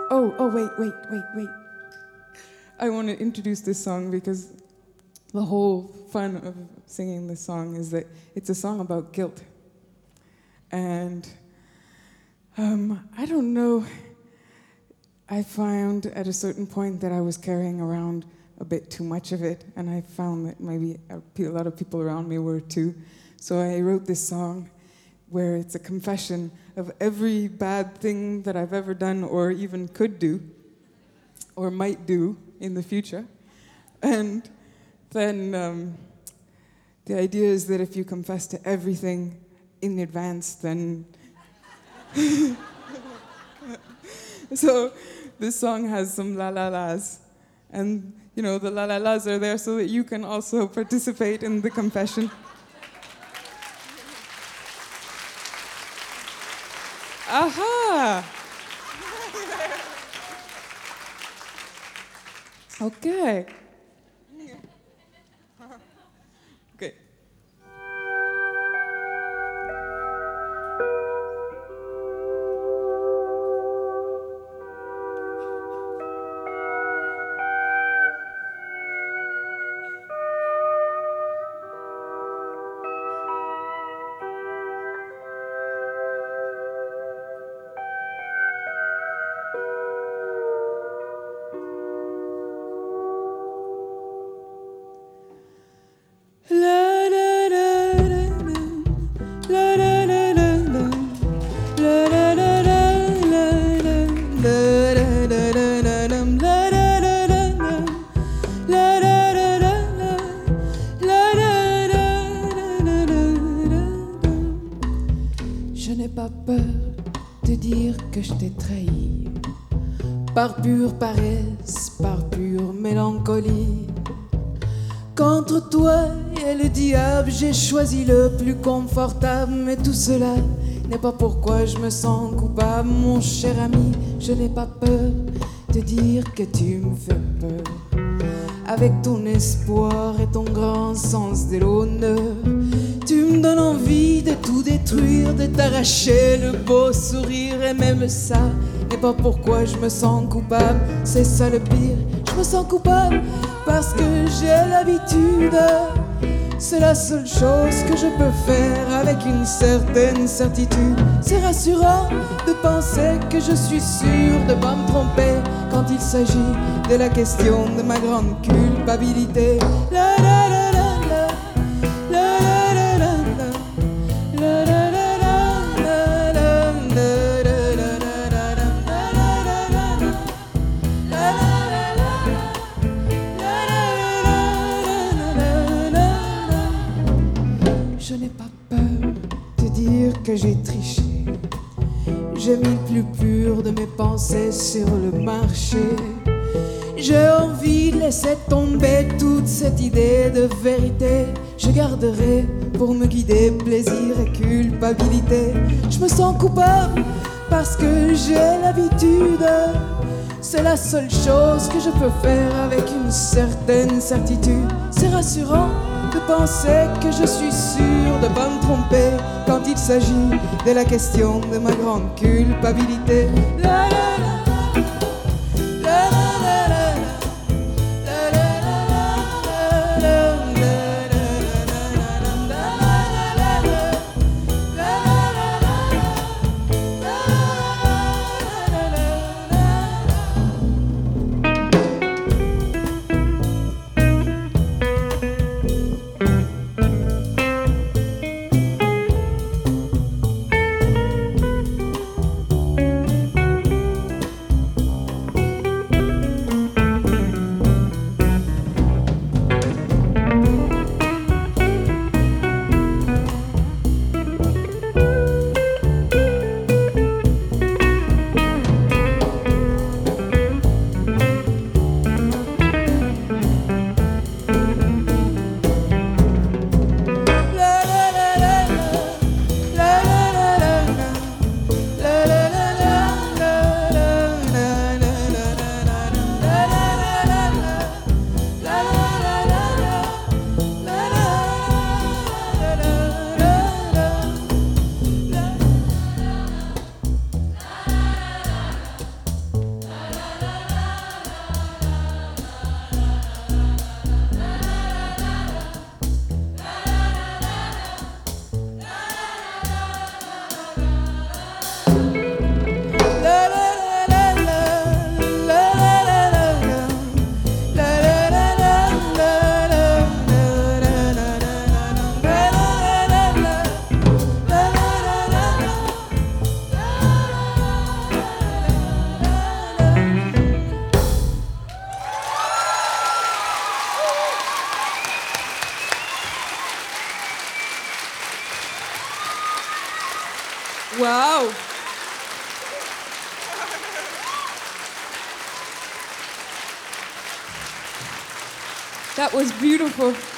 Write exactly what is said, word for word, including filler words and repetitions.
Oh, oh, wait, wait, wait, wait. I want to introduce this song because the whole fun of singing this song is that it's a song about guilt. And um, I don't know, I found at a certain point that I was carrying around a bit too much of it, and I found that maybe a lot of people around me were too. So I wrote this song where it's a confession of every bad thing that I've ever done or even could do or might do in the future. And then um, the idea is that if you confess to everything in advance, then... So this song has some la-la-las. And, you know, the la-la-las are there so that you can also participate in the confession. Aha! Okay. Okay. Je n'ai pas peur de dire que je t'ai trahi, par pure paresse, par pure mélancolie. Qu'entre toi et le diable, j'ai choisi le plus confortable. Mais tout cela n'est pas pourquoi je me sens coupable, mon cher ami. Je n'ai pas peur de dire que tu me fais peur. Avec ton espoir et ton grand sens de l'honneur, tu me donnes envie de tout détruire, de t'arracher le beau sourire. Et même ça n'est pas pourquoi je me sens coupable. C'est ça le pire, je me sens coupable parce que j'ai l'habitude. C'est la seule chose que je peux faire avec une certaine certitude. C'est rassurant de penser que je suis sûr de pas me tromper quand il s'agit de la question de ma grande culpabilité. La la la la la, la la la la, la la la la, la la Je n'ai pas peur de dire que j'ai triché. J'ai mis le plus pur de mes pensées sur le marché. J'ai envie de laisser tomber toute cette idée de vérité. Je garderai pour me guider plaisir et culpabilité. Je me sens coupable parce que j'ai l'habitude. C'est la seule chose que je peux faire avec une certaine certitude. C'est rassurant de penser que je suis sûr de pas me tromper quand il s'agit de la question de ma grande culpabilité. La, la, la. Wow. That was beautiful.